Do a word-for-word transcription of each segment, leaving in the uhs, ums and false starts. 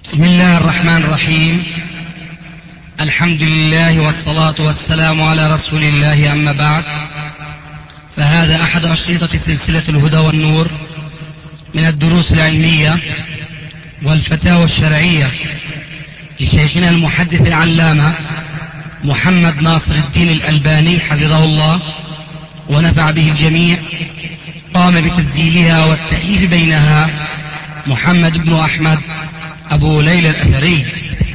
بسم الله الرحمن الرحيم. الحمد لله والصلاة والسلام على رسول الله، أما بعد، فهذا أحد أشرطة سلسلة الهدى والنور من الدروس العلمية والفتاوى الشرعية لشيخنا المحدث العلامة محمد ناصر الدين الألباني حفظه الله ونفع به الجميع. قام بتسجيلها والتأليف بينها محمد بن أحمد أبو ليلى الأثري.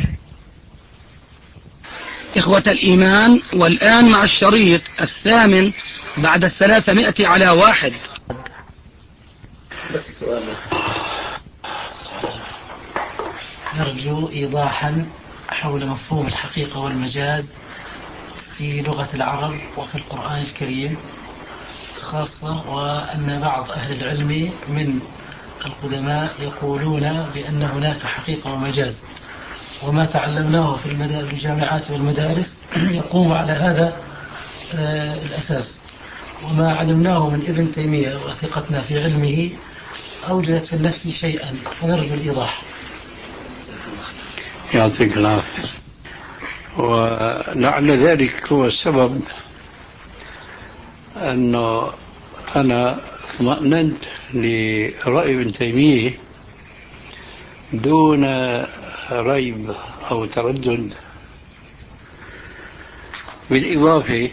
إخوة الإيمان، والآن مع الشريط الثامن بعد الثلاثمائة على واحد. بس سؤال بس. نرجو إيضاحا حول مفهوم الحقيقة والمجاز في لغة العرب وفي القرآن الكريم خاصة، وأن بعض أهل العلم من القدماء يقولون بأن هناك حقيقة ومجاز، وما تعلمناه في الجامعات والمدارس يقوم على هذا الأساس، وما علمناه من ابن تيمية وثقتنا في علمه أوجدت في النفس شيئا، فنرجو الإيضاح. يعطيك العافية. ولعل ذلك هو السبب أنه أنا اطمأننت لرأي ابن تيمية دون ريب أو تردد، بالإضافة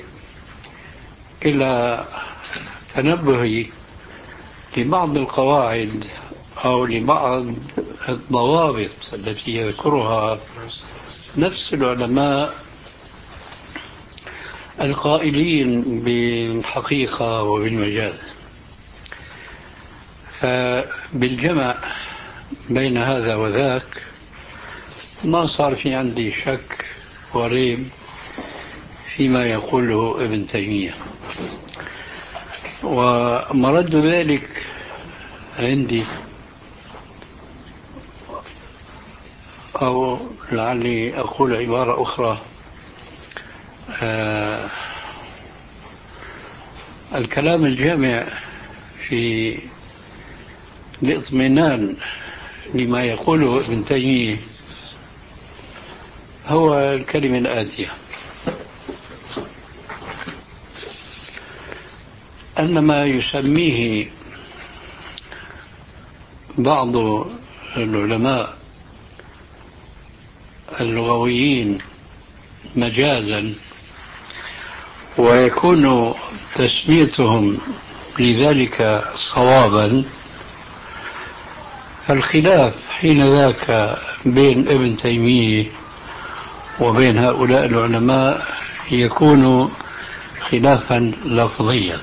إلى تنبهي لبعض القواعد أو لبعض الضوابط التي يذكرها نفس العلماء القائلين بالحقيقة وبالمجاز. فبالجمع بين هذا وذاك ما صار في عندي شك وريب فيما يقوله ابن تيمية، ومرد ذلك عندي، أو لعلي أقول عبارة أخرى، آه الكلام الجامع في الاطمئنان لما يقوله ابن تيمية هو الكلمة الآتية: أن ما يسميه بعض العلماء اللغويين مجازا ويكون تسميتهم لذلك صوابا، فالخلاف حين ذاك بين ابن تيمية وبين هؤلاء العلماء يكون خلافا لفظيا،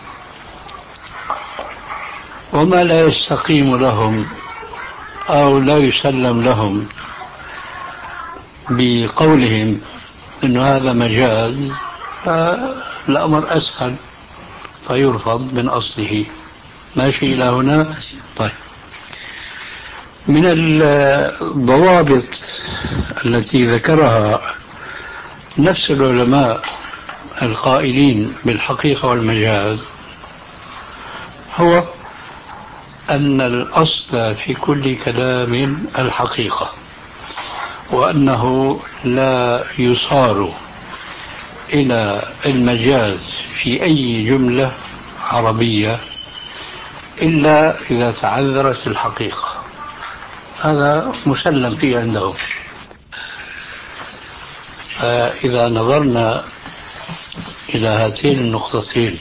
وما لا يستقيم لهم أو لا يسلم لهم بقولهم أن هذا مجاز، فالأمر أسهل فيرفض من أصله. ماشي إلى هنا؟ طيب، من الضوابط التي ذكرها نفس العلماء القائلين بالحقيقة والمجاز هو أن الأصل في كل كلام الحقيقة، وأنه لا يصار إلى المجاز في أي جملة عربية إلا إذا تعذرت الحقيقة. هذا مسلم فيه عندهم. فإذا نظرنا إلى هاتين النقطتين،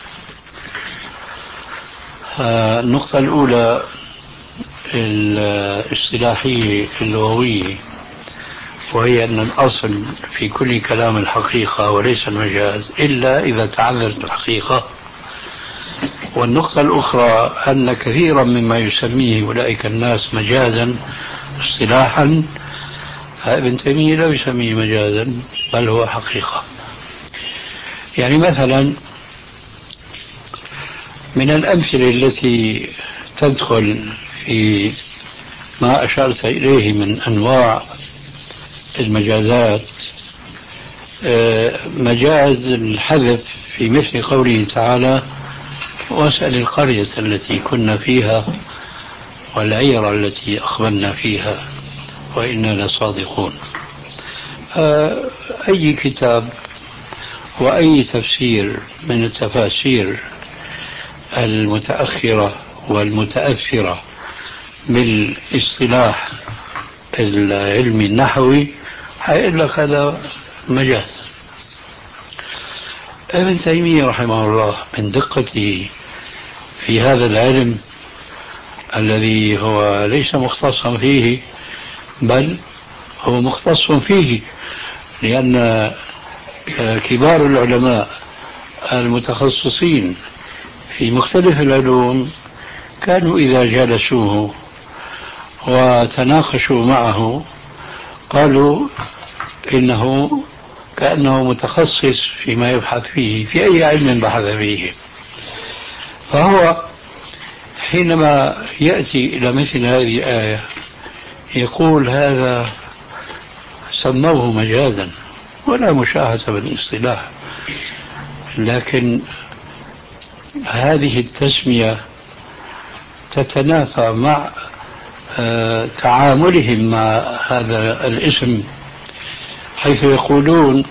النقطة الأولى الاصطلاحية اللغوية، وهي أن الأصل في كل كلام الحقيقة وليس المجاز إلا إذا تعذرت الحقيقة. والنقطة الأخرى أن كثيرا مما يسميه أولئك الناس مجازا اصطلاحا، فابن تيمية لا يسميه مجازا بل هو حقيقة. يعني مثلا من الأمثلة التي تدخل في ما أشرت إليه من أنواع المجازات مجاز الحذف في مثل قوله تعالى: واسأل القرية التي كنا فيها والعير التي أقبلنا فيها. وإنا لصادقون. فأي كتاب وأي تفسير من التفاسير المتأخرة والمتأثرة بالاصطلاح العلمي النحوي هيقول لك هذا مجاز. ابن تيمية رحمه الله من دقته في هذا العلم الذي هو ليس مختصا فيه بل هو مختص فيه، لأن كبار العلماء المتخصصين في مختلف العلوم كانوا إذا جالسوه وتناقشوا معه قالوا إنه كأنه متخصص فيما يبحث فيه في أي علم بحث فيه. فهو حينما يأتي إلى مثل هذه الآية يقول هذا سموه مجازا ولا مشاهدة بالاصطلاح، لكن هذه التسمية تتنافى مع تعاملهم مع هذا الاسم، حيث يقولون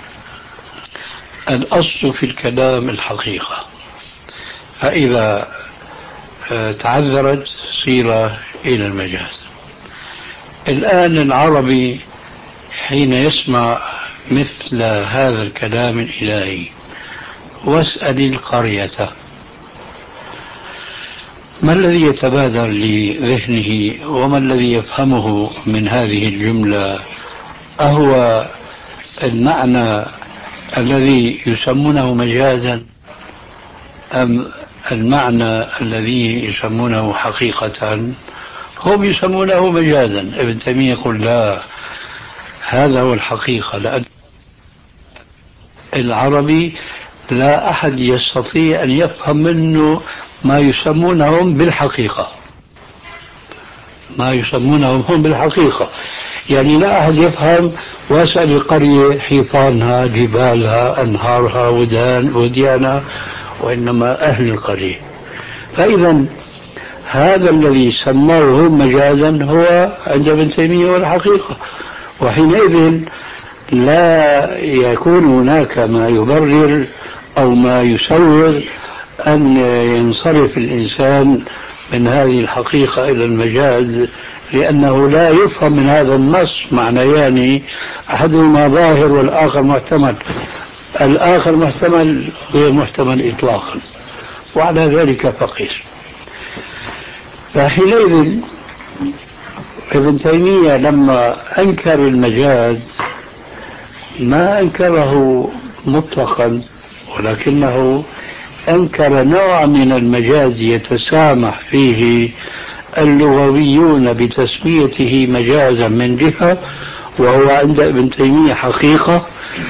الأصل في الكلام الحقيقة، فإذا تعذرت صير إلى المجاز. الآن العربي حين يسمع مثل هذا الكلام الإلهي واسأل القرية، ما الذي يتبادر لذهنه وما الذي يفهمه من هذه الجملة؟ أهو المعنى الذي يسمونه مجازا أم المعنى الذي يسمونه حقيقة؟ هم يسمونه مجازا. ابن تيمية يقول لا، هذا هو الحقيقة، لأن العربي لا أحد يستطيع أن يفهم منه ما يسمونهم بالحقيقة، ما يسمونهم هم بالحقيقة. يعني لا أحد يفهم واسأل القرية حيطانها جبالها أنهارها ودان وديانها، وإنما أهل القرية. فإذا هذا الذي سموه مجازا هو عند ابن تيمية هو الحقيقة، وحينئذ لا يكون هناك ما يبرر أو ما يسوغ أن ينصرف الإنسان من هذه الحقيقة إلى المجاز، لأنه لا يفهم من هذا النص معنيان أحدهما ظاهر والآخر محتمل. الآخر محتمل غير محتمل إطلاقا، وعلى ذلك فقيس. فحينئذ ابن تيمية لما أنكر المجاز ما أنكره مطلقا، ولكنه أنكر نوع من المجاز يتسامح فيه اللغويون بتسميته مجازا من جهة، وهو عند ابن تيمية حقيقة،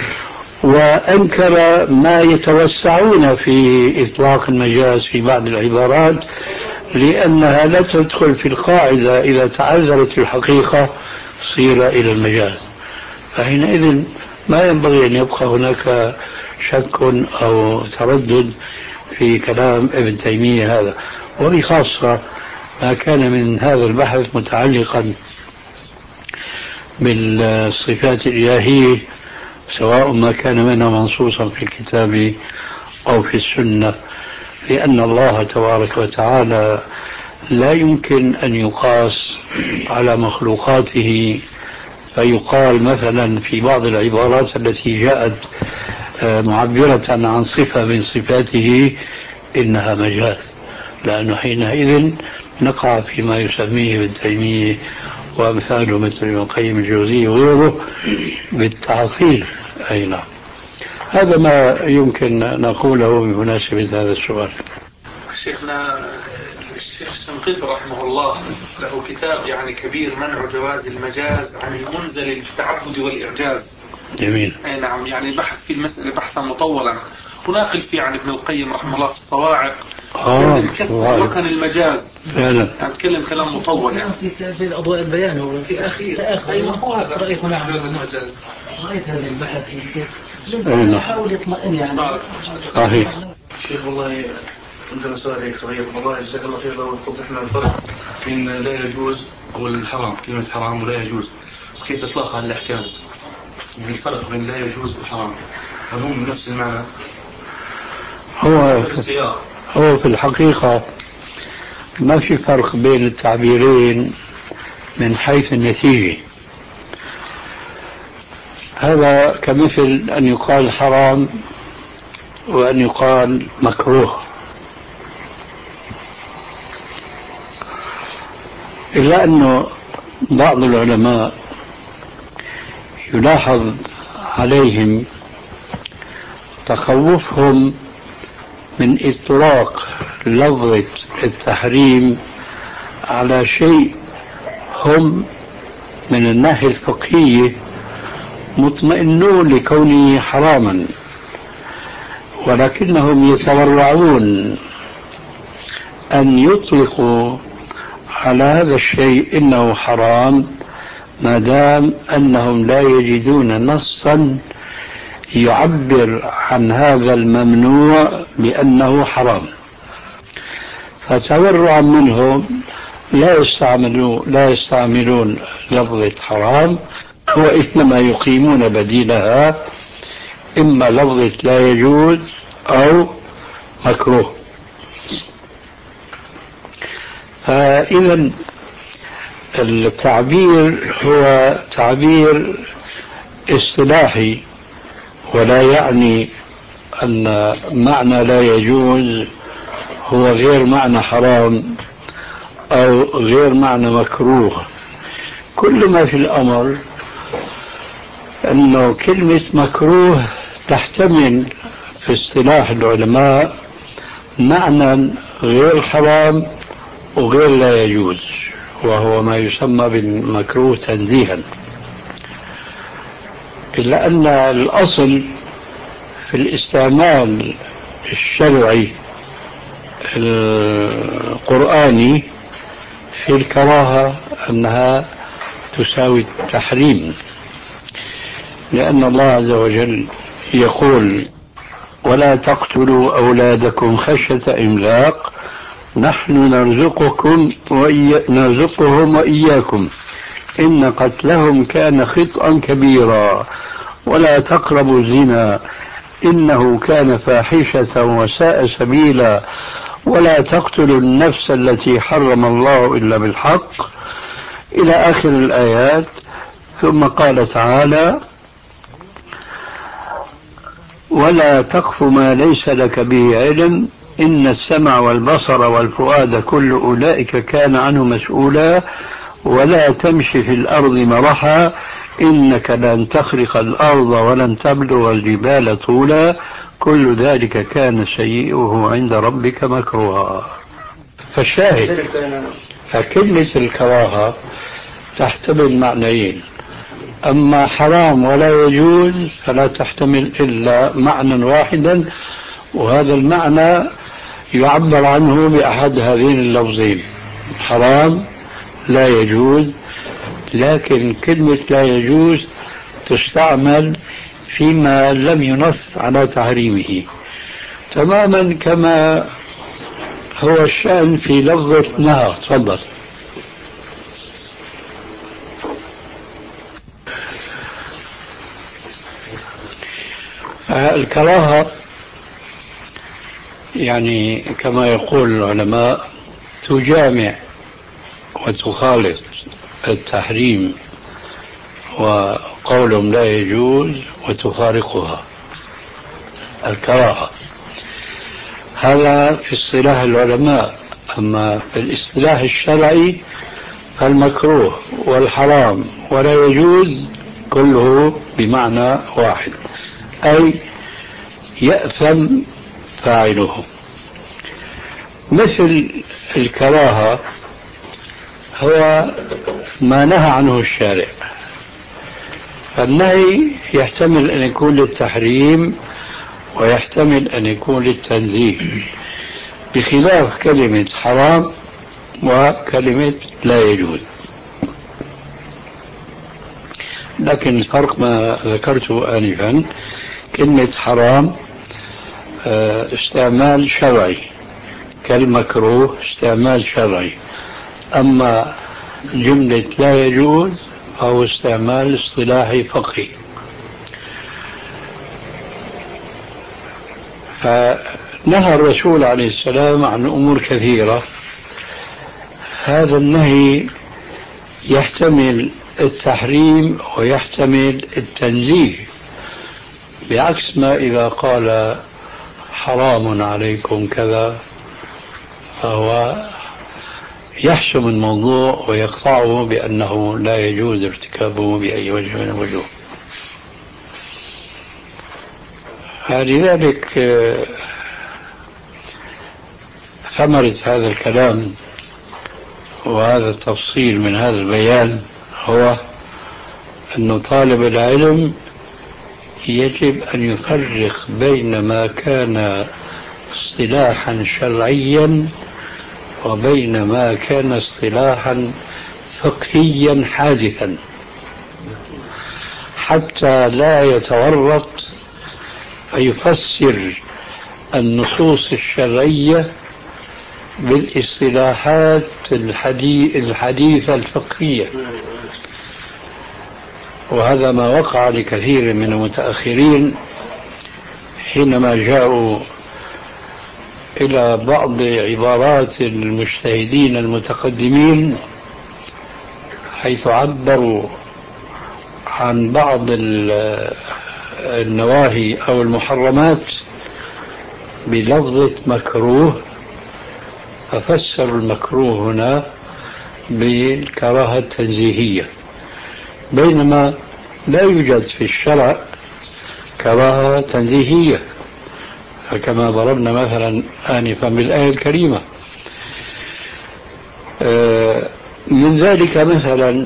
وأنكر ما يتوسعون في إطلاق المجاز في بعض العبارات لأنها لا تدخل في القاعدة إذا تعذرت الحقيقة صير إلى المجاز. فحينئذ ما ينبغي أن يبقى هناك شك أو تردد في كلام ابن تيمية هذا، وبخاصة ما كان من هذا البحث متعلقا بالصفات الإلهية، سواء ما كان منها منصوصا في الكتاب أو في السنة، لأن الله تبارك وتعالى لا يمكن أن يقاس على مخلوقاته، فيقال مثلا في بعض العبارات التي جاءت معبرة عن صفة من صفاته إنها مجاز، لأنه حينئذ نقع فيما يسميه ابن تيمية وأمثاله مثل ابن القيم الجوزي وغيره بالتعطيل. أي نعم، هذا ما يمكن نقوله بمناسبة هذا السؤال. شيخنا الشيخ الشنقيطي رحمه الله له كتاب يعني كبير منع جواز المجاز عن المنزل للتعبد والإعجاز. جميل. أي نعم، يعني بحث في المسألة بحثا مطولا، وناقل فيه عن ابن القيم رحمه الله في الصواعق آه وكان المجاز فعلا يعني تكلم كلام مطول يعني في في الأضواء البيان هو في أخير. أيوة هو هذا رأيت نعم المجاز. رأيت هذا البحث الإنسان يحاول يطمئن يعني. صحيح. شيخ والله عندنا سؤال هيك صغير، والله جزاك الله خير لو توضح لنا الفرق بين لا يجوز هو الحرام، كلمة حرام ولا يجوز، كيف إطلاقها الأحكام؟ يعني الفرق بين لا يجوز وحرام، هل هم نفس المعنى؟ هو في, هو في الحقيقة ما في فرق بين التعبيرين من حيث النتيجة. هذا كمثل أن يقال حرام وأن يقال مكروه، إلا أنه بعض العلماء يلاحظ عليهم تخوفهم من إطلاق لفظة التحريم على شيء هم من الناحية الفقهية مطمئنون لكونه حراما، ولكنهم يتورعون أن يطلقوا على هذا الشيء إنه حرام ما دام أنهم لا يجدون نصا يعبر عن هذا الممنوع بأنه حرام، فتورعا منهم لا يستعملون لا يستعملون لفظة حرام، وإنما يقيمون بديلها إما لفظة لا يجوز أو مكروه. فإذا التعبير هو تعبير اصطلاحي، ولا يعني أن معنى لا يجوز هو غير معنى حرام أو غير معنى مكروه. كل ما في الأمر أنه كلمة مكروه تحتمل في اصطلاح العلماء معنى غير حرام وغير لا يجوز، وهو ما يسمى بالمكروه تنزيها. إلا أن الأصل في الاستعمال الشرعي القرآني في الكراهة أنها تساوي التحريم، لأن الله عز وجل يقول ولا تقتلوا أولادكم خشية إملاق نحن نرزقكم وإي... نرزقهم وإياكم إن قتلهم كان خطأ كبيرا ولا تقربوا الزنا إنه كان فاحشة وساء سبيلا ولا تقتلوا النفس التي حرم الله إلا بالحق إلى آخر الآيات. ثم قال تعالى ولا تقف ما ليس لك به علم إن السمع والبصر والفؤاد كل أولئك كان عنه مسؤولا ولا تمشي في الأرض مرحا إنك لن تخرق الأرض ولن تبلغ الجبال طولا كل ذلك كان سيئه عند ربك مكروها. فالشاهد فكلمة الكراهة تحتمل معنيين، أما حرام ولا يجوز فلا تحتمل إلا معنى واحدا، وهذا المعنى يعبر عنه بأحد هذين اللفظين حرام لا يجوز. لكن كلمة لا يجوز تستعمل فيما لم ينص على تحريمه، تماما كما هو الشأن في لفظة نهى. تفضل. الكراهة يعني كما يقول العلماء تجامع وتخالط التحريم وقولهم لا يجوز وتفارقها. الكراهة هذا في اصطلاح العلماء، أما في الاصطلاح الشرعي فالمكروه والحرام ولا يجوز كله بمعنى واحد، أي يأثم فاعله. مثل الكراهة هو ما نهى عنه الشارع، فالنهي يحتمل أن يكون للتحريم ويحتمل أن يكون للتنزيه، بخلاف كلمة حرام وكلمة لا يجوز. لكن الفرق ما ذكرته آنفا، كلمة حرام استعمال شرعي كالمكروه استعمال شرعي، أما جملة لا يجوز أو استعمال اصطلاحي فقهي. فنهى الرسول عليه السلام عن أمور كثيرة. هذا النهي يحتمل التحريم ويحتمل التنزيه، بعكس ما إذا قال حرام عليكم كذا فهو يحسم الموضوع ويقطعه بأنه لا يجوز ارتكابه بأي وجه من الوجوه. لذلك ثمرة هذا الكلام وهذا التفصيل من هذا البيان هو أن طالب العلم يجب أن يفرق بين ما كان اصطلاحا شرعيا وبين ما كان اصطلاحا فقهيا حادثا، حتى لا يتورط فيفسر النصوص الشرعية بالاصطلاحات الحديثة الفقهية. وهذا ما وقع لكثير من المتأخرين حينما جاءوا إلى بعض عبارات المجتهدين المتقدمين، حيث عبروا عن بعض النواهي أو المحرمات بلفظة مكروه، ففسروا المكروه هنا بالكراهة التنزيهية، بينما لا يوجد في الشرع كراهة تنزيهية، فكما ضربنا مثلا آنفا بالآية الكريمة. من ذلك مثلا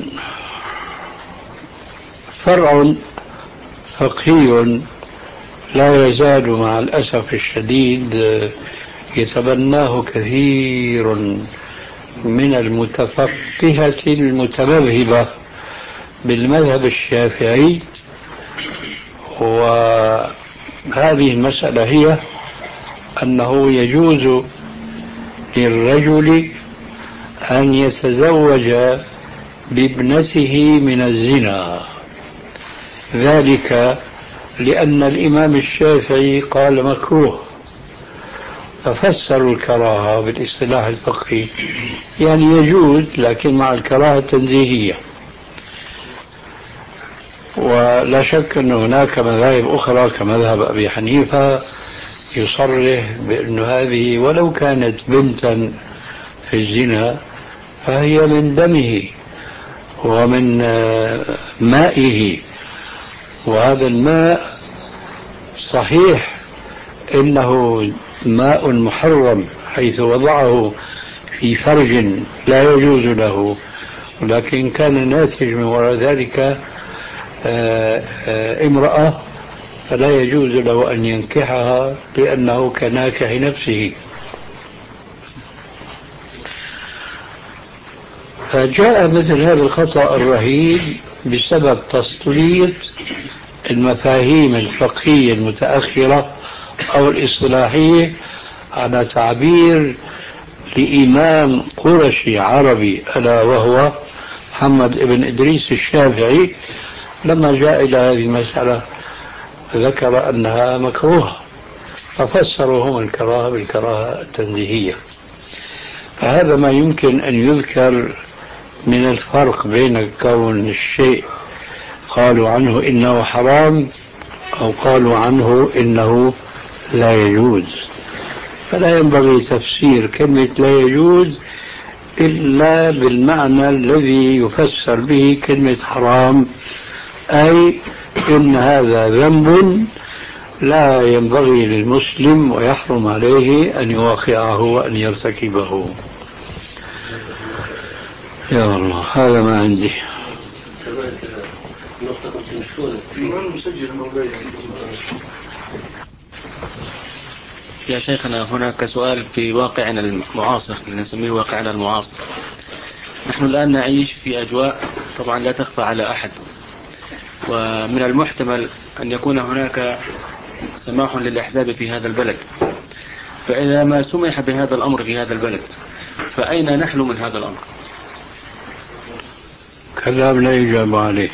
فرع فقهي لا يزال مع الأسف الشديد يتبناه كثير من المتفقهة المتمذهبة بالمذهب الشافعي، وهذه المسألة هي أنه يجوز للرجل أن يتزوج بابنته من الزنا، ذلك لأن الإمام الشافعي قال مكروه، ففسروا الكراهة بالاصطلاح الفقهي يعني يجوز لكن مع الكراهة التنزيهية. ولا شك أن هناك مذاهب أخرى كمذهب أبي حنيفة يصرح بأن هذه ولو كانت بنتا في الزنا فهي من دمه ومن مائه، وهذا الماء صحيح إنه ماء محرم حيث وضعه في فرج لا يجوز له، ولكن كان ناتج من وراء ذلك امرأة فلا يجوز له أن ينكحها لأنه كناكح نفسه. فجاء مثل هذا الخطأ الرهيب بسبب تسليط المفاهيم الفقهية المتأخرة أو الإصطلاحية على تعبير لإمام قرشي عربي ألا وهو محمد بن إدريس الشافعي، لما جاء إلى هذه المسألة ذكر أنها مكروهة، ففسروا هم الكراهة بالكراهة التنزيهية. فهذا ما يمكن أن يذكر من الفرق بين كون الشيء قالوا عنه إنه حرام أو قالوا عنه إنه لا يجوز. فلا ينبغي تفسير كلمة لا يجوز إلا بالمعنى الذي يفسر به كلمة حرام، أي إن هذا ذنب لا ينبغي للمسلم ويحرم عليه أن يواقعه وأن يرتكبه. يا الله هذا ما عندي. يا شيخنا هناك سؤال في واقعنا المعاصر، نسميه واقعنا المعاصر. نحن الآن نعيش في أجواء طبعا لا تخفى على أحد، ومن المحتمل أن يكون هناك سماح للأحزاب في هذا البلد، فإذا ما سمح بهذا الأمر في هذا البلد فأين نحن من هذا الأمر؟ كلام لا يجاب عليه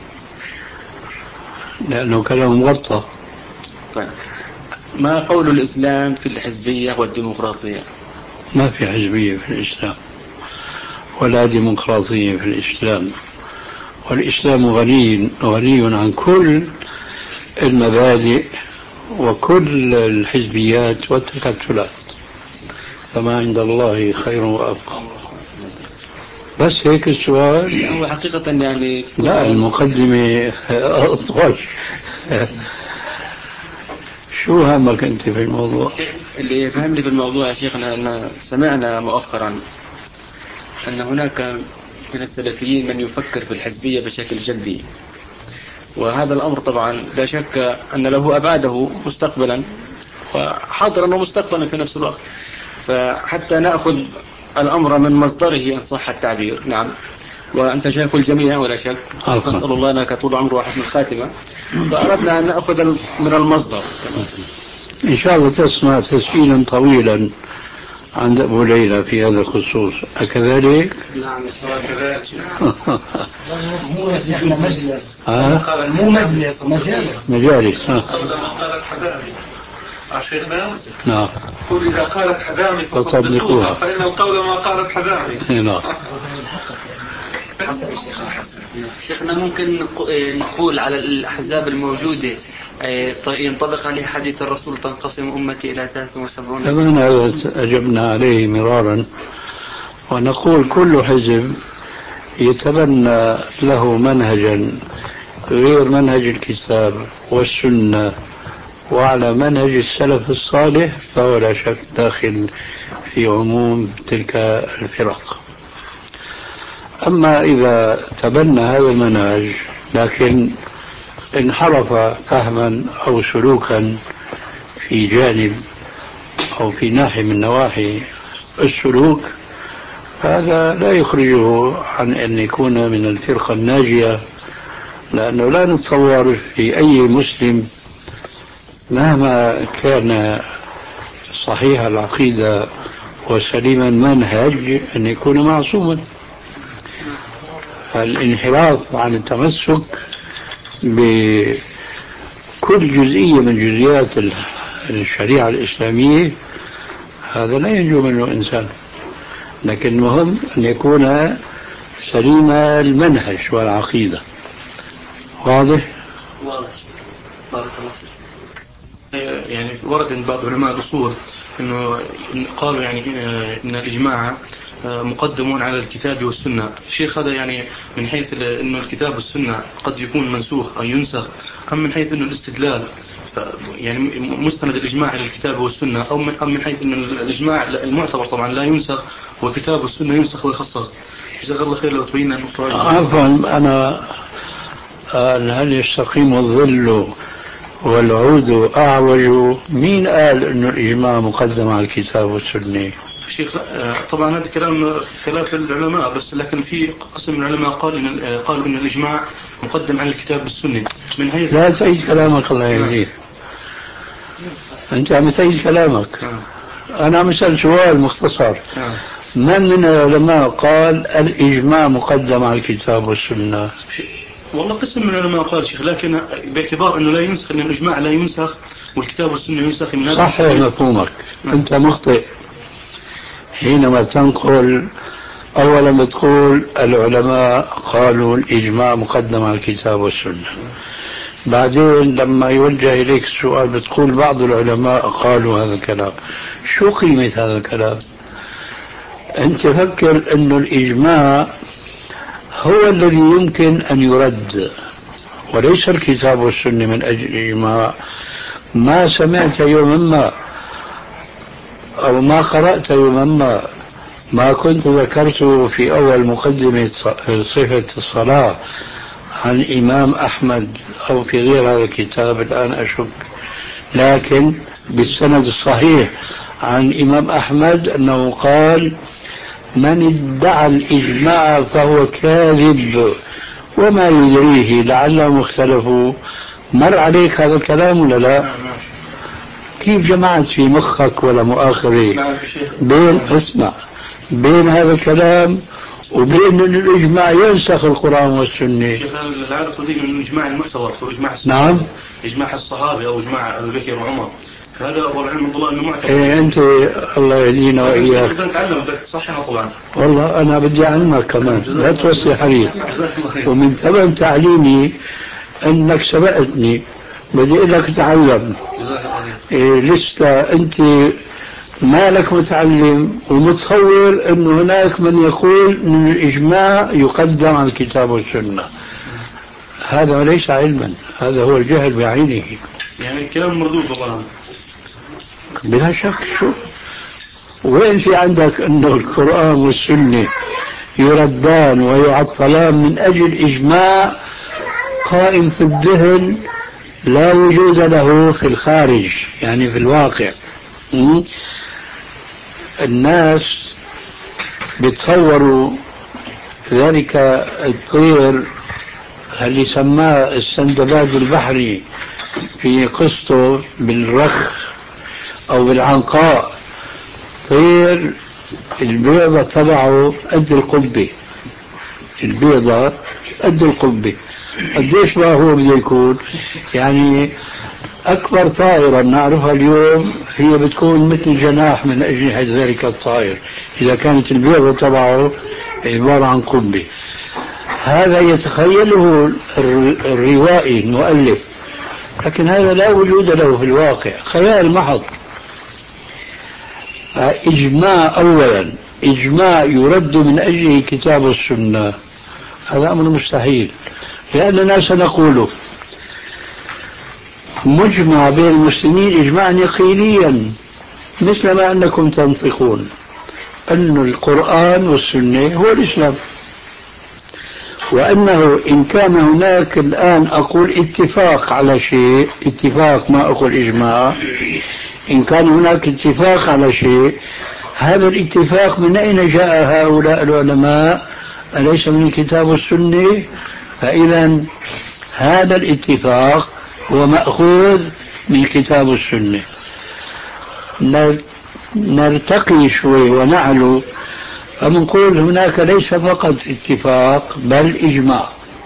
لأنه كلام مغطى. طيب ما قول الإسلام في الحزبية والديمقراطية؟ ما في حزبية في الإسلام ولا ديمقراطية في الإسلام، والإسلام غني غني عن كل المبادئ وكل الحزبيات والتكتلات، فما عند الله خير وأبقى. بس هيك السؤال. هو حقيقة يعني لا المقدمة أطول. شو همك أنت في الموضوع؟ اللي يفهمني في الموضوع يا شيخنا أن سمعنا مؤخرا أن هناك من السلفيين من يفكر في الحزبية بشكل جدي، وهذا الأمر طبعا لا شك أن له أبعاده مستقبلا وحاضرا ومستقبلا في نفس الوقت، فحتى نأخذ الأمر من مصدره إن صح التعبير. نعم، وأنت شيخ الجميع ولا شك، نسأل الله لك طول عمره وحسن الخاتمة، فأردنا أن نأخذ من المصدر. إن شاء الله تسمع تسجيلا طويلا عند أبو ليلى في هذا الخصوص، أكذلك؟ نعم كذلك. مو احنا مجلس، مو مجلس، مجالس. مجالس. لما قالت حدامي شيخنا، نعم، قل إذا قالت حدامي فصدقوها فإن القول ما قالت حدامي. نعم. حسن شيخنا حسن شيخنا ممكن نقول على الأحزاب الموجودة ينطبق عليه حديث الرسول تنقسم أمتي إلى ثلاثة وسبعون. كمان هذا أجبنا عليه مرارا، ونقول كل حزب يتبنى له منهجا غير منهج الكتاب والسنة وعلى منهج السلف الصالح فهو لا شك داخل في عموم تلك الفرق. أما إذا تبنى هذا المنهج لكن انحرف فهما أو سلوكا في جانب أو في ناحية من نواحي السلوك، هذا لا يخرجه عن أن يكون من الفرقة الناجية، لأنه لا نتصور في أي مسلم مهما كان صحيح العقيدة وسليم المنهج أن يكون معصوما. الانحراف عن التمسك بكل جزئية من جزئيات الشريعة الإسلامية هذا لا ينجو منه إنسان، لكن المهم أن يكون سليم المنهج والعقيدة. واضح؟ واضح. بارك الله فيك. يعني ورد عند بعض علماء الأصول إنه قالوا يعني إن الإجماع مقدمون على الكتاب والسنة. شيخ هذا يعني من حيث إنه الكتاب والسنة قد يكون منسوخ أو ينسخ، أم من حيث إنه الاستدلال يعني مستند الإجماع إلى الكتاب والسنة، أو من, أم من حيث إنه الإجماع المعتبر طبعا لا ينسخ والكتاب والسنة ينسخ ويخصص؟ جزاك الله خير لو تبين النقطة. عفوا أنا هل يستقيم الظل والعود أعوج؟ مين قال إنه الإجماع مقدم على الكتاب والسنة؟ شيخ طبعا هذا كلام خلاف العلماء، بس لكن في قسم من العلماء قال إن قالوا إن الإجماع مقدم على الكتاب والسنة. من حيث لا تعيد كلامك الله يهديك، أنت عم تعيد كلامك. أنا عم أسأل سؤال مختصر. من من العلماء قال الإجماع مقدم على الكتاب والسنة؟ والله قسم من العلماء قال شيخ، لكن باعتبار أنه لا ينسخ، أن الإجماع لا ينسخ والكتاب والسنة ينسخ من هذا. صحيح مفهومك. أنت مخطئ حينما تنقل أولا بتقول العلماء قالوا الإجماع مقدم على الكتاب والسنة، بعدين لما يوجه إليك السؤال بتقول بعض العلماء قالوا هذا الكلام. شو قيمة هذا الكلام؟ أنت فكر أنه الإجماع هو الذي يمكن أن يرد وليس الكتاب والسنة. من أجل الإجماع ما سمعت يوما ما أو ما قرأت يوما ما ما كنت ذكرته في أول مقدمة صفة الصلاة عن إمام أحمد أو في غير هذا الكتاب الآن أشك، لكن بالسند الصحيح عن إمام أحمد أنه قال من ادعى الإجماع فهو كاذب وما يدريه لعلهم اختلفوا. مر عليك هذا الكلام ولا لا؟ كيف جمعت في مخك ولا مؤاخذة بين اسمع بين هذا الكلام وبأن الإجماع ينسخ القرآن والسنة. شيخ العارف تريد من إجماع المعتبر هو إجماع الصحابة. نعم. إجماع الصحابة أو إجماع أبي بكر وعمر، هذا هو العلم من الله إنه معتبر. إيه أنت الله يهدينا وإياك. إذا نتعلم بدك تصححنا طبعا. والله أنا بدي أعلمك كمان لا توصي حريق. ومن ثمن تعليمي أنك سبقتني بدي لك تعلم. إيه لسه أنت مالك متعلم ومتصور أنه هناك من يقول أن الإجماع يقدم على الكتاب والسنة. هذا ليس علما، هذا هو الجهل بعينه. يعني الكلام مردود طبعا بلا شك. شو وين في عندك أنه القرآن والسنة يردان ويعطلان من أجل إجماع قائم في الذهن لا وجود له في الخارج، يعني في الواقع. م? الناس بتصوروا ذلك الطير اللي سماه السندباد البحري في قصته بالرخ أو بالعنقاء، طير البيضة تبعه قد القبة، البيضة قد القبة. قديش ما هو بده يكون؟ يعني أكبر طائرة نعرفها اليوم هي بتكون مثل جناح من أجنحة ذلك الطائر إذا كانت البيضة تبعه عبارة عن قبة. هذا يتخيله الروائي المؤلف، لكن هذا لا وجود له في الواقع، خيال محض. إجماع أولا، إجماع يرد من أجله كتاب السنة، هذا أمر مستحيل، لأننا سنقوله مجمع بين المسلمين إجماعا يقينيا مثل ما أنكم تنطقون أن القرآن والسنة هو الإسلام، وأنه إن كان هناك الآن أقول اتفاق على شيء، اتفاق ما أقول إجماع، إن كان هناك اتفاق على شيء، هذا الاتفاق من أين جاء هؤلاء العلماء؟ أليس من الكتاب والسنة؟ فإذا هذا الاتفاق هو مأخوذ من الكتاب والسنة. نرتقي شوي ونعلو فمنقول هناك ليس فقط اتفاق بل إجماع.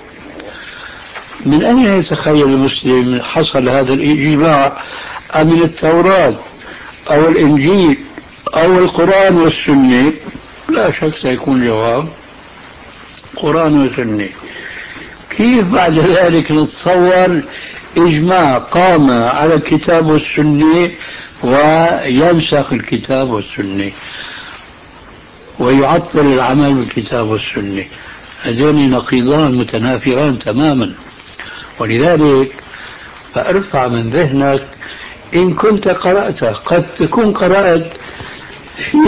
من أين يتخيل المسلم حصل هذا الإجماع؟ أمن التوراة أو الإنجيل أو القرآن والسنة؟ لا شك سيكون جواب قرآن وسنة. كيف بعد ذلك نتصور إجماع قام على الكتاب والسنة وينسخ الكتاب والسنة ويعطل العمل بالكتاب والسنة؟ هذين نقيضان متنافران تماما. ولذلك فارفع من ذهنك إن كنت قرأت، قد تكون قرأت في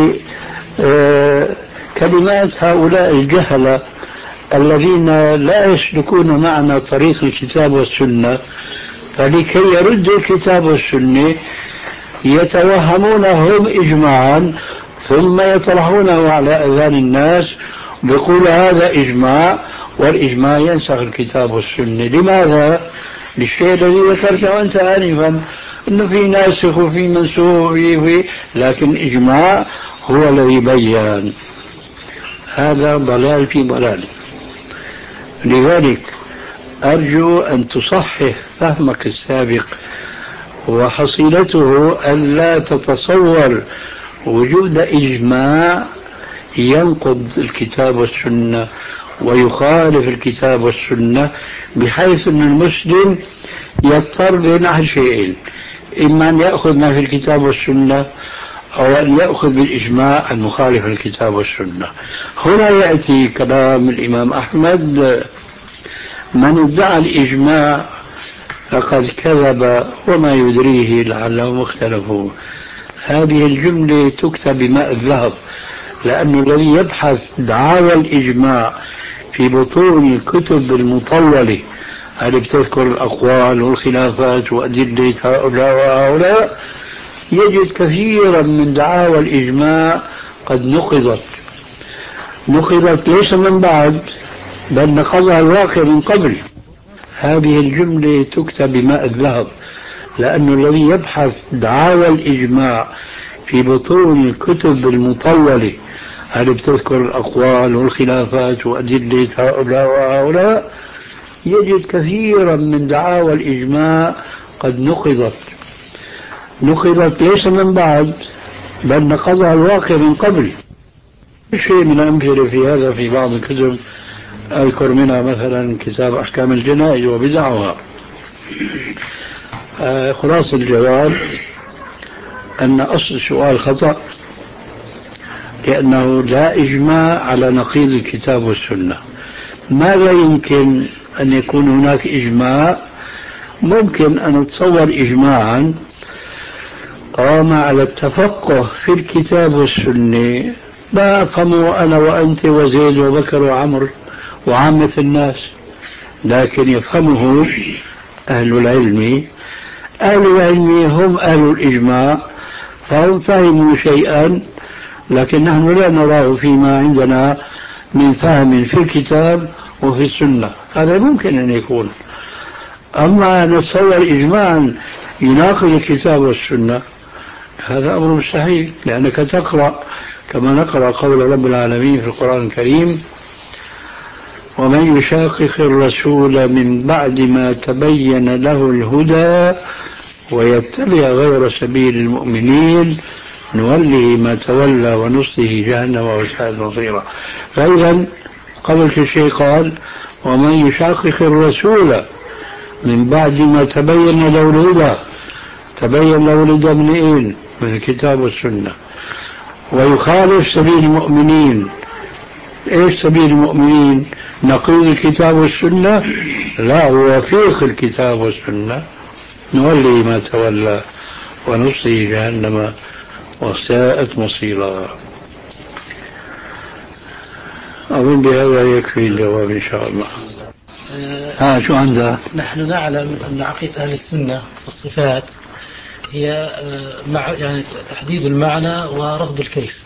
كلمات هؤلاء الجهلة الذين لا يسلكون معنا طريق الكتاب والسنة، فلكي يردوا الكتاب والسنة يتوهمون هم إجماعا ثم يطرحونه على أذان الناس بيقول هذا إجماع والإجماع ينسخ الكتاب والسنة. لماذا؟ للشيء الذي ذكرته أنت آنفا، أنه في ناسخ وفي منسوخ وفي، لكن إجماع هو الذي بيان. هذا ضلال في ضلال. لذلك أرجو أن تصحح فهمك السابق، وحصيلته أن لا تتصور وجود إجماع ينقض الكتاب والسنة ويخالف الكتاب والسنة، بحيث أن المسلم يضطر بين أحد شيئين: إما أن يأخذ ما في الكتاب والسنة أو أن يأخذ بالإجماع المخالف للكتاب والسنة. هنا يأتي كلام الإمام أحمد: من ادعى الإجماع فقد كذب وما يدريه لعله مختلف. هذه الجملة تكتب بماء الذهب، لأن الذي يبحث دعاوى الإجماع في بطون الكتب المطولة اللي بتذكر الأقوال والخلافات وأدلة هؤلاء وهؤلاء يجد كثيرا من دعاوى الإجماع قد نقضت نقضت ليس من بعد بل نقضها الواقع من قبل. هذه الجملة تكتب بماء الذهب، لأن الذي يبحث دعاوى الإجماع في بطون الكتب المطولة هل بتذكر الأقوال والخلافات وأدلة هؤلاء وهؤلاء، يجد كثيرا من دعاوى الإجماع قد نقضت نقضت ليس من بعد، بل نقضها الواقع من قبل. شيء من الأمثلة في هذا في بعض الكتب أذكر منها مثلا كتاب أحكام الجنائز وبدعها. آه خلاص الجواب أن أصل السؤال خطأ، لأنه لا إجماع على نقيض الكتاب والسنة. ما لا يمكن أن يكون هناك إجماع؟ ممكن أن نتصور إجماعا قام على التفقه في الكتاب والسنة، لا أفهمه أنا وأنت وزيد وبكر وعمر وعامة الناس، لكن يفهمه أهل العلم. أهل العلم هم أهل الإجماع، فهم فهموا شيئا لكن نحن لا نراه فيما عندنا من فهم في الكتاب وفي السنة. هذا ممكن أن يكون. أما نتصور إجماعا يناقض الكتاب والسنة، هذا أمر مستحيل، لأنك تقرأ كما نقرأ قول رب العالمين في القرآن الكريم: ومن يشاقق الرسول من بعد ما تبين له الهدى ويتبع غير سبيل المؤمنين نوله ما تولى ونصله جهنم وساءت مصيرا. فإذا قبل كل شيء قال: ومن يشاقق الرسول من بعد ما تبين له الهدى. تبين له الهدى من إيه؟ من الكتاب والسنة. ويخالف سبيل المؤمنين. إيش سبيل المؤمنين؟ نقيض الكتاب والسنة؟ لا، هو وفيق الكتاب والسنة. نولي ما تولى ونصله جهنم وساءت مصيرا. أظن بهذا يكفي الجواب إن شاء الله. ها شو عندها؟ نحن نعلم أن عقيدة أهل السنة في الصفات هي مع يعني تحديد المعنى ورفض الكيف.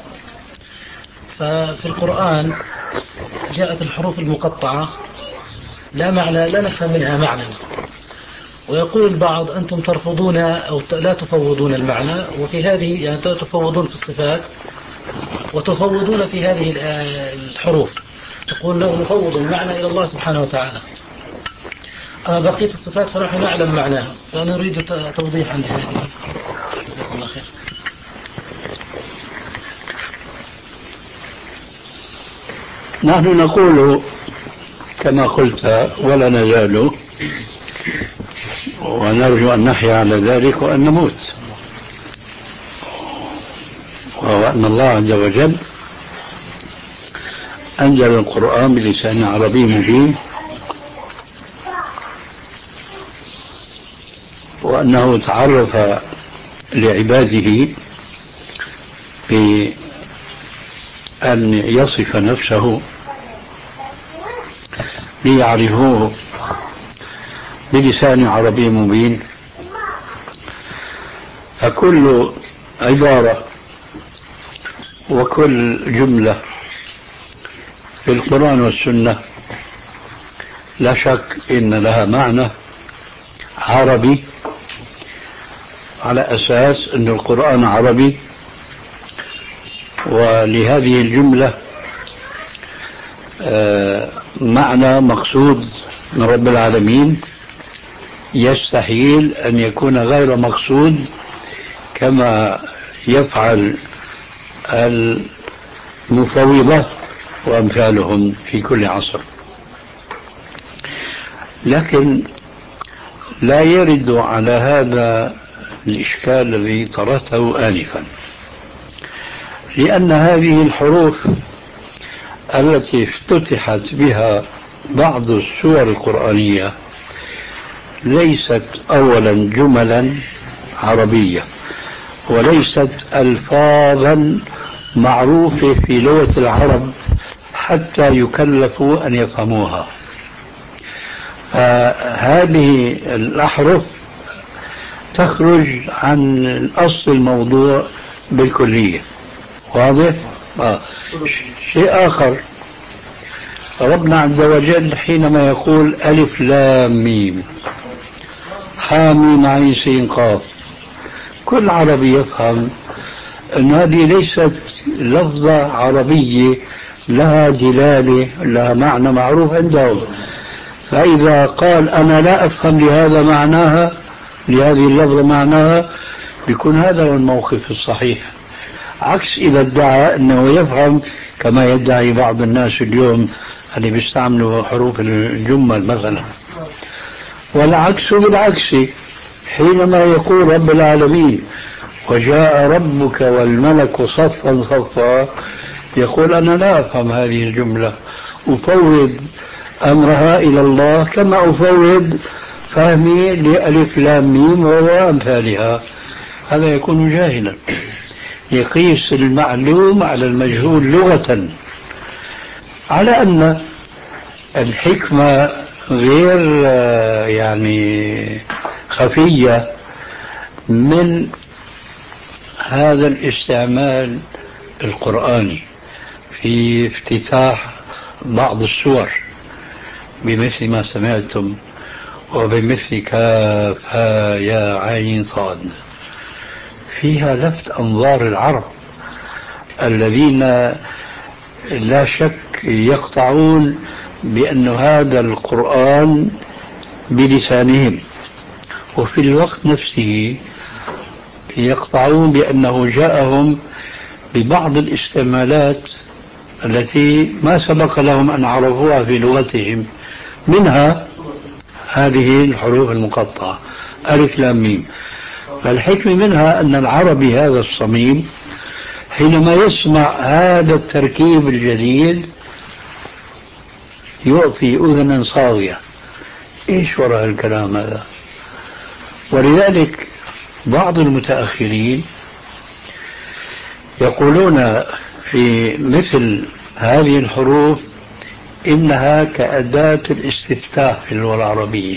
ففي القرآن جاءت الحروف المقطعة لا معنى، لا نفهم منها معنى، ويقول البعض أنتم ترفضون أو لا تفوضون المعنى، وفي هذه يعني تفوضون في الصفات وتفوضون في هذه الحروف، تقول له نفوض المعنى إلى الله سبحانه وتعالى. أما بقية الصفات فنحن نعلم معناها، فأنا أريد توضيح عن هذه. جزاكم الله خير. نحن نقول كما قلت ولا نزال، ونرجو أن نحيا على ذلك وأن نموت، وهو أن الله عز وجل أنزل القرآن بلسان عربي مبين، وأنه تعرف لعباده بأن يصف نفسه ليعرفوه بلسان عربي مبين. فكل عبارة وكل جملة في القرآن والسنة لا شك إن لها معنى عربي، على أساس أن القرآن عربي، ولهذه الجملة معنى مقصود من رب العالمين يستحيل أن يكون غير مقصود كما يفعل المفوضة وأمثالهم في كل عصر. لكن لا يرد على هذا الإشكال الذي طرحته آنفا، لأن هذه الحروف التي افتتحت بها بعض السور القرآنية ليست أولا جملا عربية، وليست ألفاظا معروفة في لغة العرب حتى يكلفوا أن يفهموها. هذه الأحرف تخرج عن أصل الموضوع بالكلية. واضح؟ آه. شيء آخر، ربنا عز وجل حينما يقول ألف لام ميم حاميم عين سين قاف، كل عربي يفهم أن هذه ليست لفظة عربية لها دلالة، لها معنى معروف عندهم، فإذا قال أنا لا أفهم لهذا معناها، لهذه اللفظة معناها، بيكون هذا هو الموقف الصحيح. عكس إذا ادعى أنه يفهم كما يدعي بعض الناس اليوم اللي بيستعملوا حروف الجمل مثلا. والعكس بالعكس، حينما يقول رب العالمين وجاء ربك والملك صفا صفا، يقول أنا لا أفهم هذه الجملة، أفوض أمرها إلى الله كما أفوض فهمي لألف لام ميم وأمثالها. هذا يكون جاهلا، يقيس المعلوم على المجهول لغة، على أن الحكمة غير يعني خفية من هذا الاستعمال القرآني في افتتاح بعض السور بمثل ما سمعتم، وبمثل كاف ها يا عين صاد، فيها لفت أنظار العرب الذين لا شك يقطعون بأن هذا القرآن بلسانهم، وفي الوقت نفسه يقطعون بأنه جاءهم ببعض الاستعمالات التي ما سبق لهم أن عرفوها في لغتهم، منها هذه الحروف المقطعة ألف لام ميم. فالحكمة منها أن العربي هذا الصميم حينما يسمع هذا التركيب الجديد يعطي أذنا صاغية، إيش وراء الكلام هذا؟ ولذلك بعض المتأخرين يقولون في مثل هذه الحروف إنها كأداة الاستفتاح في اللغة العربية.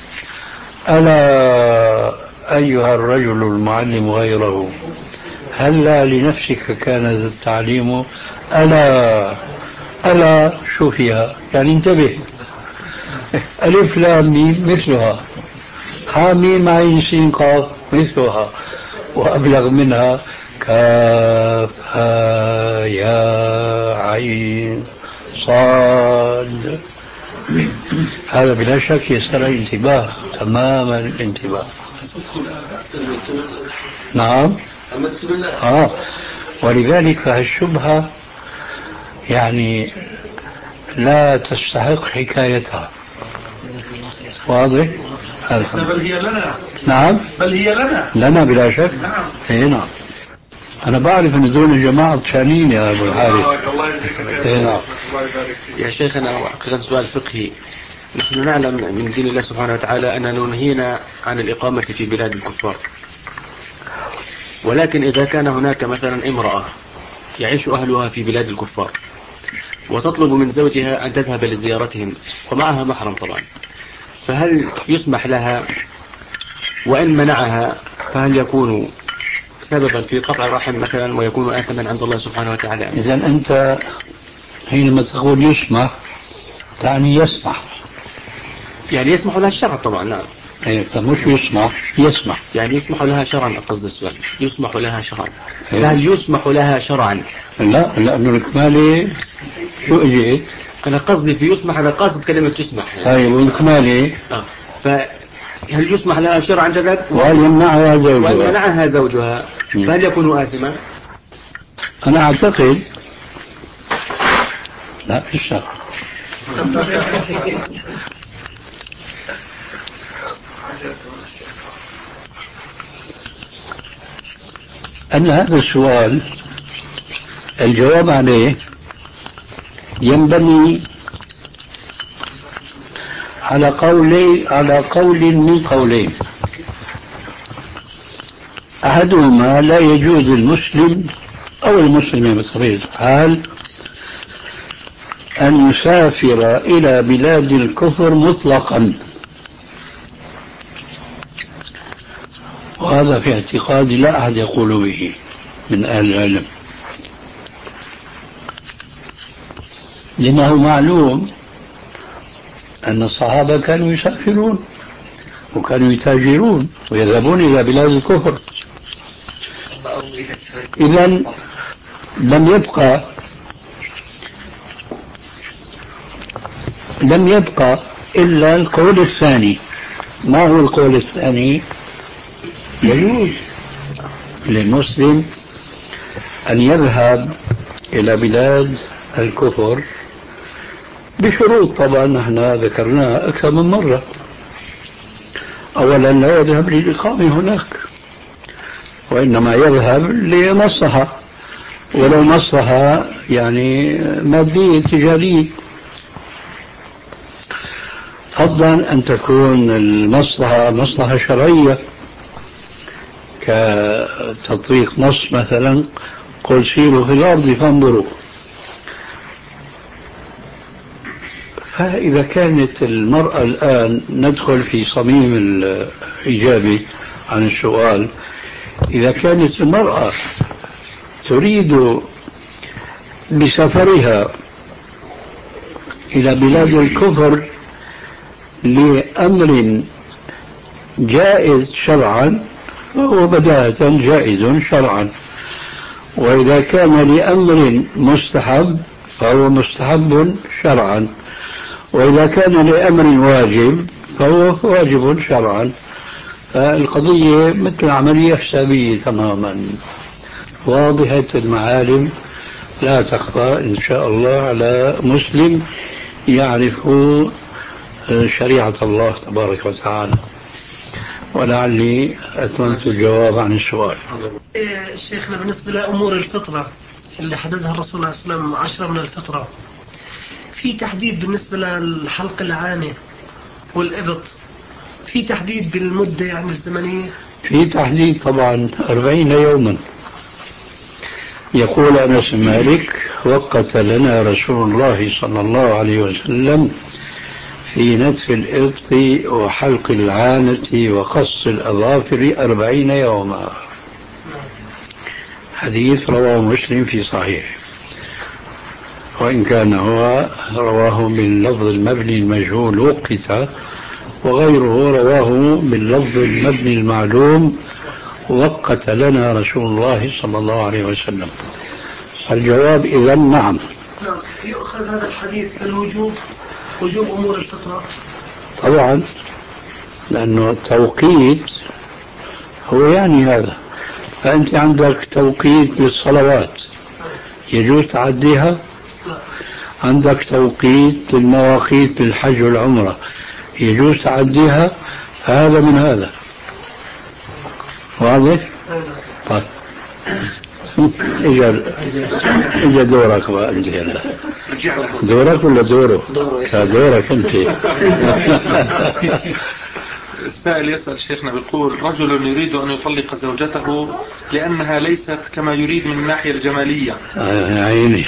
ألا أيها الرجل المعلم غيره، هلا لنفسك كان ذا التعليم، ألا ألا شو فيها؟ يعني انتبه. ألف لام ميم مثلها، ها ميم عين سين قاف مثلها، وأبلغ منها كاف ها يا عين صاد. هذا بلا شك يستدعي انتباه، تماما الانتباه. نعم. آه. ولذلك الشبهة يعني لا تستحق حكايتها. واضح؟ بل هي لنا. نعم. بل هي لنا. لنا بلا شك. نعم. اي نعم. أنا بعرف أن دول الجماعة شانين يا أبو الحارث. الله يجزيك نعم. يا شيخنا حقيقة سؤال فقهي. نحن نعلم من دين الله سبحانه وتعالى أننا ننهينا عن الإقامة في بلاد الكفار، ولكن إذا كان هناك مثلا امرأة يعيش أهلها في بلاد الكفار وتطلب من زوجها أن تذهب لزيارتهم ومعها محرم طبعا، فهل يسمح لها؟ وإن منعها فهل يكون سببا في قطع الرحم مثلا ويكون آثما عند الله سبحانه وتعالى؟ إذا أنت حينما تقول يسمح تعني يسمح، يعني يسمح لها الشرع طبعا. نعم. إيه، فمش يسمح، يسمح يعني يسمح لها شرعا. قصد السؤال يسمح لها شرعا. إيه. فهل يسمح لها شرعا؟ لا، لأنه الكمالي شو اجي؟ أنا قصدي في يسمح، أنا قصد كلمة تسمح يعني. طيب والكمالي آه. فهل يسمح لها شرعا كذلك؟ وهل يمنعها زوجها؟ وهل منعها زوجها فهل يكون آثما؟ أنا أعتقد لا في الشرع. أن هذا السؤال الجواب عليه ينبني على قولي على قول من قولين. أحدهما لا يجوز المسلم أو المسلمة بطبيعة الحال أن يسافر إلى بلاد الكفر مطلقا، وهذا في اعتقادي لا أحد يقول به من أهل العلم، لأنه معلوم أن الصحابة كانوا يسافرون وكانوا يتاجرون ويذهبون إلى بلاد الكفر. إذن لم يبقى لم يبقى إلا القول الثاني. ما هو القول الثاني؟ يجوز للمسلم أن يذهب إلى بلاد الكفر بشروط طبعا نحن ذكرناها أكثر من مرة. أولا لا يذهب للإقامة هناك، وإنما يذهب لمصلحة، ولو مصلحة يعني مادية تجارية، فضلا أن تكون المصلحة مصلحة شرعية كتطبيق نص مثلا قل سيروا في الأرض فانظروا. فإذا كانت المرأة الآن ندخل في صميم الإجابة عن السؤال، إذا كانت المرأة تريد بسفرها إلى بلاد الكفر لأمر جائز شرعا فهو بداهة جائز شرعا، وإذا كان لأمر مستحب فهو مستحب شرعا، وإذا كان لأمر واجب فهو واجب شرعا. فالقضية مثل عملية حسابية تماما واضحة المعالم، لا تخفى إن شاء الله على مسلم يعرف شريعة الله تبارك وتعالى. ولعلي أتممت الجواب عن السؤال. شيخنا بالنسبة لأمور الفطرة اللي حددها الرسول صلى الله عليه وسلم عشرة من الفطرة، في تحديد بالنسبة للحلق العانة والإبط؟ في تحديد بالمدة يعني الزمنية؟ في تحديد طبعا أربعين يوما. يقول أنس بن مالك وقت لنا رسول الله صلى الله عليه وسلم في نتف الإبط وحلق العانة وقص الأظافر أربعين يوما. حديث رواه مسلم في صحيح، وإن كان هو رواه باللفظ المبني المجهول وقت، وغيره رواه باللفظ المبني المعلوم وقت لنا رسول الله صلى الله عليه وسلم. الجواب إذا نعم. نعم. يؤخذ هذا الحديث الوجوب، وجوب أمور الفطرة طبعا، لأنه التوقيت هو يعني هذا. فأنت عندك توقيت للصلوات يجوز تعديها، عندك توقيت للمواقيت للحج والعمرة يجوز تعديها، هذا من هذا. واضح؟ طيب اجا اجا دورك بقى انت. هلا دورك ولا دوره؟ دورك انت. السائل يسأل شيخنا بيقول رجل يريد أن يطلق زوجته لأنها ليست كما يريد من الناحية الجمالية. آه عيني.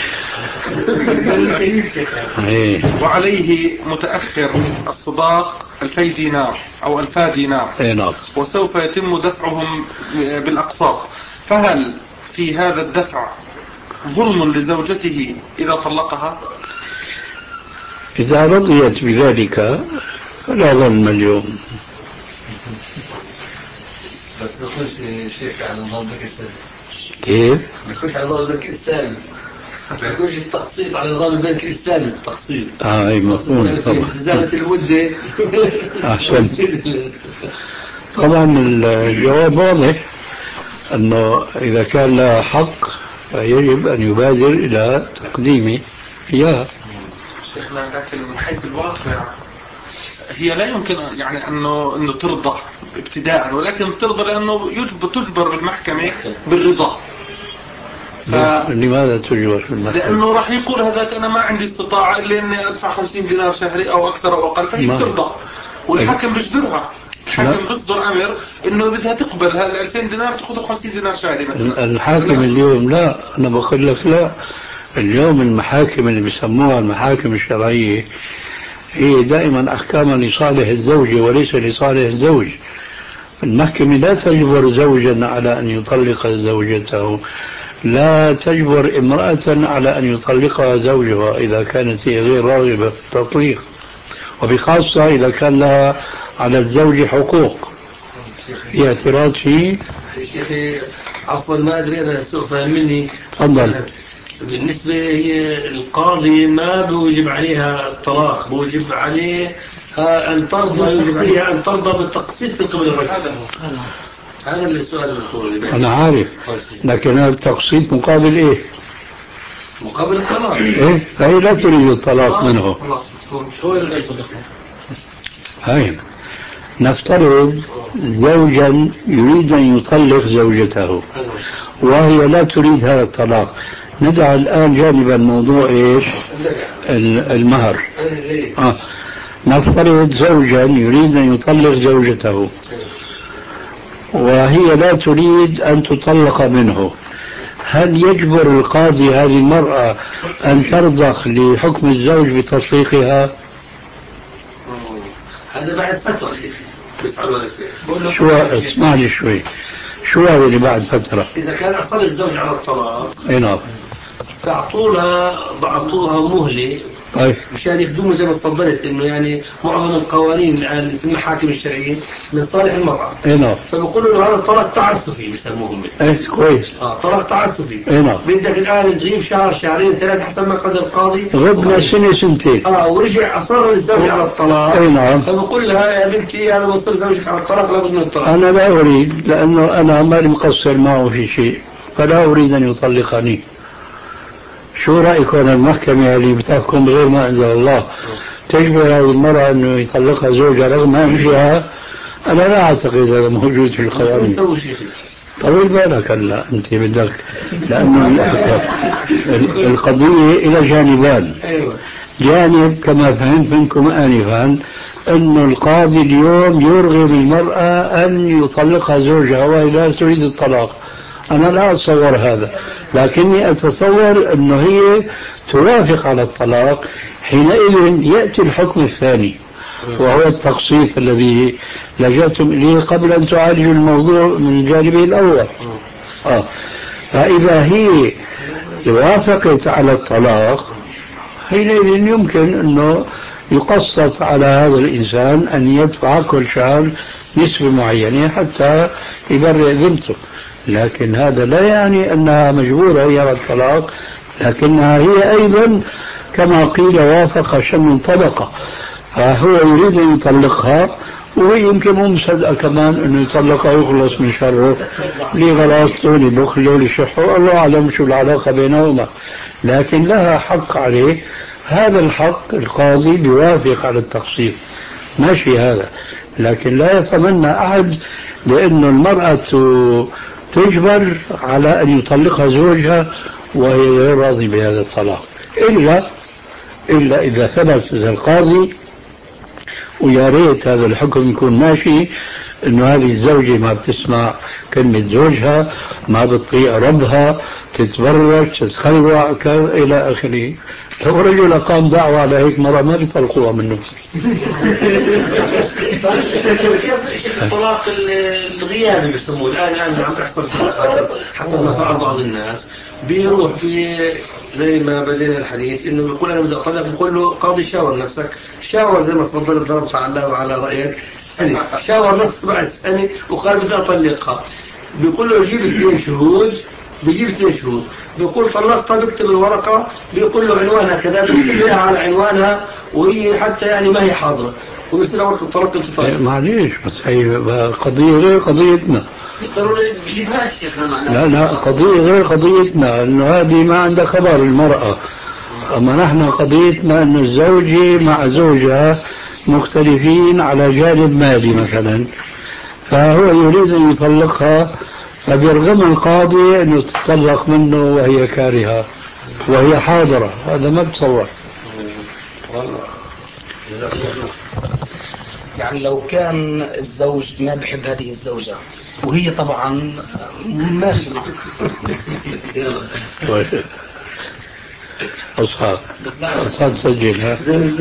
وعليه متأخر الصداق ألفي دينار أو ألفا دينار، وسوف يتم دفعهم بالأقساط، فهل في هذا الدفع ظلم لزوجته إذا طلقها؟ إذا رضيت بذلك فلا ظلم اليوم. بس نخش شيخ على نظام باكستاني. كيف؟ نخش على نظام باكستاني، نخش التقسيط على نظام البنك الإسلامي. التقسيط اه اي مفهوم طبعا. زادت المدة. احسن. طبعا الجواب واضح انه اذا كان لها حق فيجب ان يبادر الى تقديمه اياها. شيخنا لكن من حيث الواقع هي لا يمكن يعني انه انه ترضى ابتداء، ولكن ترضى لانه يجبر تجبر بالمحكمة بالرضا. ف... لماذا تجبر بالمحكمة؟ لانه راح يقول هذاك انا ما عندي استطاعة الا اني ادفع خمسين دينار شهري او اكثر او اقل، فهي بترضى والحاكم بيجبرها. الحاكم بيصدر امر انه بدها تقبل هال ألفين دينار تاخذ خمسين دينار شهري مثلا. الحاكم اليوم لا، انا بقول لك لا، اليوم المحاكم اللي بيسموها المحاكم الشرعية هي دائما أحكاما لصالح الزوجة وليس لصالح الزوج. المحكمة لا تجبر زوجا على أن يطلق زوجته، لا تجبر امرأة على أن يطلقها زوجها إذا كانت هي غير راغبة في التطليق، وبخاصة إذا كان لها على الزوج حقوق في اعتراض فيه. شيخي عفوا ما أدري أنا سوء فهم مني. تفضل. بالنسبة هي القاضي ما بوجب عليها الطلاق، بوجب عليه أن ترضى، يجب عليها أن ترضى بالتقسيط من قبل الرجل. هذا السؤال المفروض. أنا عارف، لكن هذا التقسيط مقابل إيه؟ مقابل الطلاق. إيه؟ فهي لا تريد الطلاق منه. هاي نفترض زوجا يريد أن يطلق زوجته وهي لا تريد هذا الطلاق، ندع الآن جانبا موضوع إيش؟ المهر. آه. نفترض زوجا يريد أن يطلق زوجته وهي لا تريد أن تطلق منه، هل يجبر القاضي هذه المرأة أن ترضخ لحكم الزوج بتطليقها؟ هذا بعد فترة. شو اسمع لي شوي، شو هذا اللي بعد فترة؟ إذا كان أصل الزوج على الطلاق اي نعم فأعطوها بعطوها مهلة طيب مشان يخدموا زي ما تفضلت انه يعني معظم القوانين الان في المحاكم الشرعيه من صالح المراه. اي نعم. فبقولوا انه هذا طلاق تعسفي بسموهم. ايه كويس. اه طلاق تعسفي. اي نعم. بدك الان تغيب شهر شهرين ثلاثه حسب ما قدر القاضي. غبنا سنه سنتين. اه ورجع اصر الزوج على الطلاق. اي نعم. فبقول لها يا بنتي هذا وصل زوجك على الطلاق لابد من الطلاق. انا لا اريد، لانه انا ماني مقصر معه في شيء، فلا اريد ان يطلقني. شو رأيكم المحكمة اللي بتحكم بغير ما أنزل الله تجبر هذه المرأة أنه يطلقها زوجها رغم أنفها؟ أنا لا أعتقد هذا موجود في القوانين. طويل بالك هلا أنت بدك، لأنه القضية إلى جانبان. جانب كما فهمت منكم آنفا أنه القاضي اليوم يرغب المرأة أن يطلقها زوجها وهي لا تريد الطلاق. أنا لا أتصور هذا، لكني أتصور أنه هي توافق على الطلاق، حينئذ يأتي الحكم الثاني وهو التقسيط الذي لجأتم إليه قبل أن تعالجوا الموضوع من جانبه الأول. آه. فإذا هي وافقت على الطلاق حينئذ يمكن أنه يقسط على هذا الإنسان أن يدفع كل شهر نسبة معينة حتى يبرئ ذمته، لكن هذا لا يعني أنها مجبورة هي على الطلاق، لكنها هي أيضا كما قيل وافق شم طبقة، فهو يريد أن يطلقها وهي يمكن مو مصدقة كمان أنه يطلقها ويخلص من شره لغلاصته لبخله لشحه، الله أعلم شو العلاقة بينهما، لكن لها حق عليه. هذا الحق القاضي بيوافق على التقسيط، ماشي هذا، لكن لا يتمنى أحد لأنه المرأة تجبر على أن يطلقها زوجها وهي غير راضي بهذا الطلاق، إلا إلا إذا ثبت القاضي، ويا ريت هذا الحكم يكون ماشي، إنه هذه الزوجة ما بتسمع كلمة زوجها، ما بتطيع ربها، تتبرج تتخلع إلى آخره. لو رجل قام دعوة على هيك مرة ما بيطلقوها منه. كيف الطلاق الغيابي بيسموه الآن الآن عم تحصل حسب ما فعل بعض الناس، بيروح بي زي ما بدينا الحديث انه بيقول انا بدي اطلق، بقول له قاضي شاور نفسك، شاور زي ما تفضلت ضربت على الله وعلى رايك سنه، شاور نفسك بعد سنه وقال بدي اطلقها، بيقول له جيب اثنين شهود، بيجيب اثنين شهود، بيقول طلقتها، بيكتب الورقه، بيقول له عنوانها كذا، بيكتب على عنوانها وهي حتى يعني ما هي حاضره، ويصير ورقه الطلاق انت معليش، بس هي قضيه غير قضيتنا. لا لا قضية غير قضيتنا، انه هذه ما عندها خبر المرأة، اما نحن قضيتنا انه الزوجة مع زوجها مختلفين على جانب مالي مثلا، فهو يريد ان يطلقها، فبيرغم القاضي انه تطلق منه وهي كارهة وهي حاضرة، هذا ما بتصور. يعني لو كان الزوج ما بحب هذه الزوجة وهي طبعا ماشي معه أصحاب أصحاب سجل ها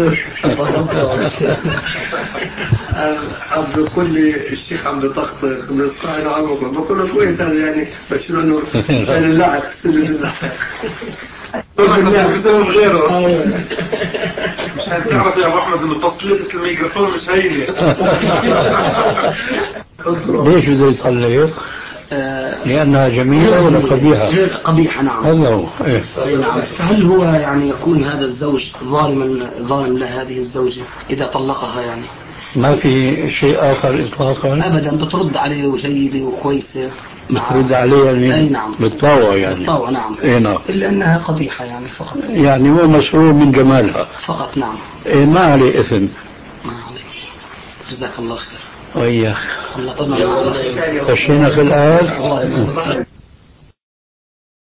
عم بيقول لي الشيخ عم بيطخطخ بيصحى عمرك، بقول له كويس هذا يعني بشير انه عشان اللعب سن اللعب بسبب غيره مش هتعرف يا ابو احمد انه تسليطة الميكروفون مش هينه. ليش بده يطلق؟ آه لأنها جميلة ولا قبيحة؟ غير قبيحة نعم. هذا هو. إيه؟ نعم. فهل هو يعني يكون هذا الزوج ظالما ظالم لهذه الزوجة إذا طلقها يعني؟ ما في شيء آخر إطلاقا؟ أبدا، بترد عليه وجيدة وكويسة. بترد عليه يعني؟ أي نعم. بالطاوة يعني؟ بالطاوة نعم. إيه نعم. إلا أنها قبيحة يعني فقط. يعني هو مسرور من جمالها فقط نعم. إيه ما عليه إثم. ما عليه. جزاك الله خير. وإياك. الله طبعا. خشينا في الآيات.